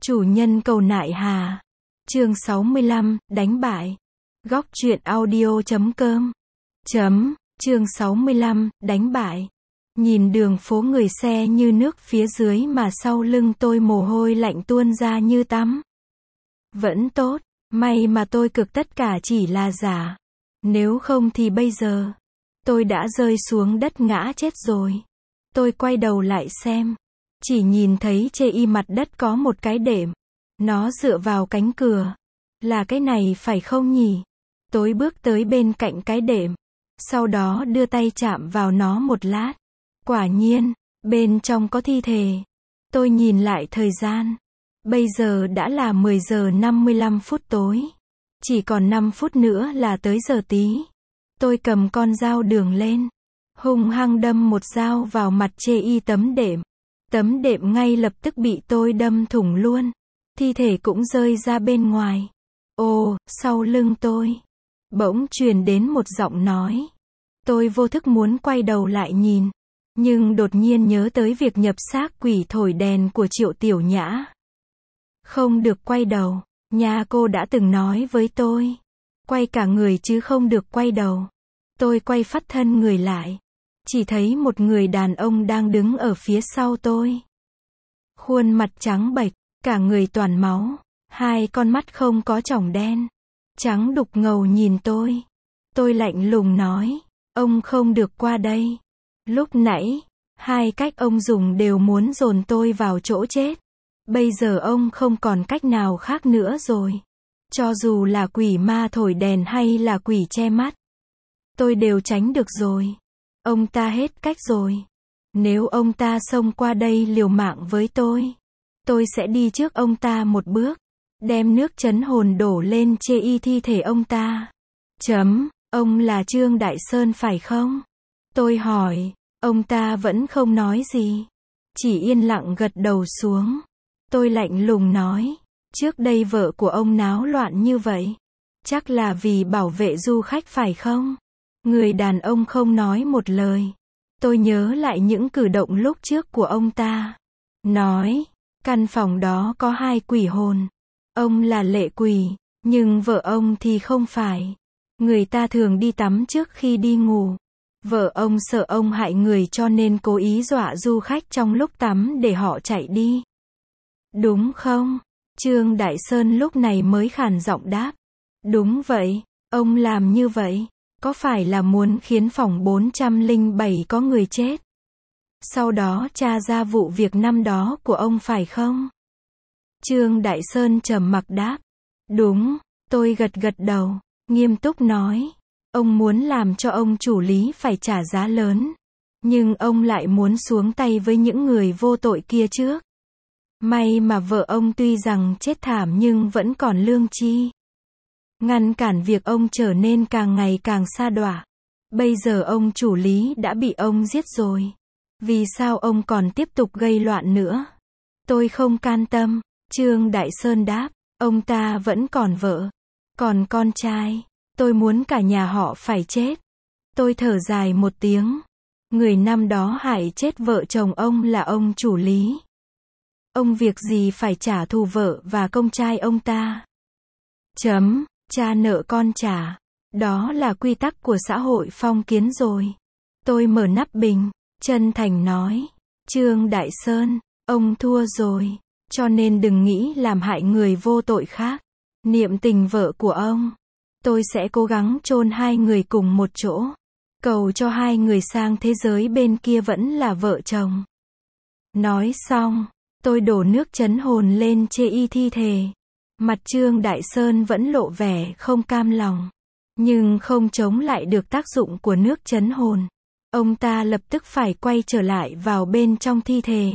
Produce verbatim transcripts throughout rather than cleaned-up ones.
Chủ nhân cầu nại hà. Chương sáu mươi lăm, đánh bại. Góc truyện audio chấm com. Chấm, chương sáu mươi lăm, đánh bại. Nhìn đường phố người xe như nước phía dưới mà sau lưng tôi mồ hôi lạnh tuôn ra như tắm. Vẫn tốt, may mà tôi cực tất cả chỉ là giả. Nếu không thì bây giờ, tôi đã rơi xuống đất ngã chết rồi. Tôi quay đầu lại xem. Chỉ nhìn thấy chê y mặt đất có một cái đệm. Nó dựa vào cánh cửa. Là cái này phải không nhỉ? Tôi bước tới bên cạnh cái đệm. Sau đó đưa tay chạm vào nó một lát. Quả nhiên, bên trong có thi thể. Tôi nhìn lại thời gian. Bây giờ đã là mười giờ năm mươi lăm phút tối. Chỉ còn năm phút nữa là tới giờ tí. Tôi cầm con dao đường lên. Hung hăng đâm một dao vào mặt chê y tấm đệm. Tấm đệm ngay lập tức bị tôi đâm thủng luôn. Thi thể cũng rơi ra bên ngoài. Ồ, sau lưng tôi. Bỗng truyền đến một giọng nói. Tôi vô thức muốn quay đầu lại nhìn. Nhưng đột nhiên nhớ tới việc nhập xác quỷ thổi đèn của Triệu Tiểu Nhã. Không được quay đầu. Nhà cô đã từng nói với tôi. Quay cả người chứ không được quay đầu. Tôi quay phắt thân người lại. Chỉ thấy một người đàn ông đang đứng ở phía sau tôi. Khuôn mặt trắng bệch, cả người toàn máu. Hai con mắt không có tròng đen. Trắng đục ngầu nhìn tôi. Tôi lạnh lùng nói. Ông không được qua đây. Lúc nãy, hai cách ông dùng đều muốn dồn tôi vào chỗ chết. Bây giờ ông không còn cách nào khác nữa rồi. Cho dù là quỷ ma thổi đèn hay là quỷ che mắt. Tôi đều tránh được rồi. Ông ta hết cách rồi. Nếu ông ta xông qua đây liều mạng với tôi, tôi sẽ đi trước ông ta một bước. Đem nước trấn hồn đổ lên chê y thi thể ông ta. Chấm, ông là Trương Đại Sơn phải không? Tôi hỏi, ông ta vẫn không nói gì. Chỉ yên lặng gật đầu xuống. Tôi lạnh lùng nói, trước đây vợ của ông náo loạn như vậy. Chắc là vì bảo vệ du khách phải không? Người đàn ông không nói một lời. Tôi nhớ lại những cử động lúc trước của ông ta. Nói, căn phòng đó có hai quỷ hồn. Ông là lệ quỷ, nhưng vợ ông thì không phải. Người ta thường đi tắm trước khi đi ngủ. Vợ ông sợ ông hại người cho nên cố ý dọa du khách trong lúc tắm để họ chạy đi. Đúng không? Trương Đại Sơn lúc này mới khàn giọng đáp. Đúng vậy, ông làm như vậy. Có phải là muốn khiến phòng bốn trăm lẻ bảy có người chết? Sau đó tra ra vụ việc năm đó của ông phải không? Trương Đại Sơn trầm mặc đáp. Đúng, tôi gật gật đầu, nghiêm túc nói. Ông muốn làm cho ông chủ Lý phải trả giá lớn. Nhưng ông lại muốn xuống tay với những người vô tội kia trước. May mà vợ ông tuy rằng chết thảm nhưng vẫn còn lương tri. Ngăn cản việc ông trở nên càng ngày càng sa đọa. Bây giờ ông chủ Lý đã bị ông giết rồi. Vì sao ông còn tiếp tục gây loạn nữa? Tôi không can tâm. Trương Đại Sơn đáp. Ông ta vẫn còn vợ. Còn con trai. Tôi muốn cả nhà họ phải chết. Tôi thở dài một tiếng. Người năm đó hại chết vợ chồng ông là ông chủ Lý. Ông việc gì phải trả thù vợ và công trai ông ta? Chấm. Cha nợ con trả. Đó là quy tắc của xã hội phong kiến rồi. Tôi mở nắp bình, chân thành nói. Trương Đại Sơn, ông thua rồi. Cho nên đừng nghĩ làm hại người vô tội khác. Niệm tình vợ của ông. Tôi sẽ cố gắng chôn hai người cùng một chỗ. Cầu cho hai người sang thế giới bên kia vẫn là vợ chồng. Nói xong, tôi đổ nước trấn hồn lên chê y thi thể. Mặt Trương Đại Sơn vẫn lộ vẻ không cam lòng. Nhưng không chống lại được tác dụng của nước trấn hồn. Ông ta lập tức phải quay trở lại vào bên trong thi thể.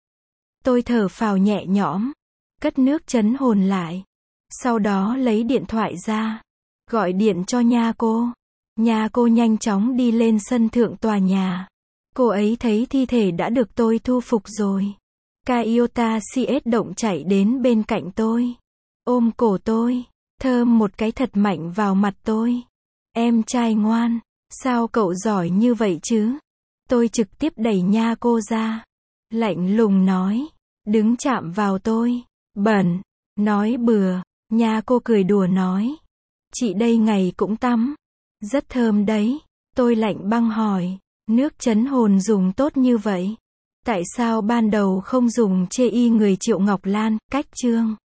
Tôi thở phào nhẹ nhõm. Cất nước trấn hồn lại. Sau đó lấy điện thoại ra. Gọi điện cho nha cô. Nha cô nhanh chóng đi lên sân thượng tòa nhà. Cô ấy thấy thi thể đã được tôi thu phục rồi. Toyota xê ét động chạy đến bên cạnh tôi. Ôm cổ tôi, thơm một cái thật mạnh vào mặt tôi. Em trai ngoan, sao cậu giỏi như vậy chứ? Tôi trực tiếp đẩy nha cô ra. Lạnh lùng nói, đừng chạm vào tôi. Bẩn. Nói bừa. Nha cô cười đùa nói. Chị đây ngày cũng tắm. Rất thơm đấy. Tôi lạnh băng hỏi. Nước trấn hồn dùng tốt như vậy. Tại sao ban đầu không dùng chê y người Triệu Ngọc Lan, cách chương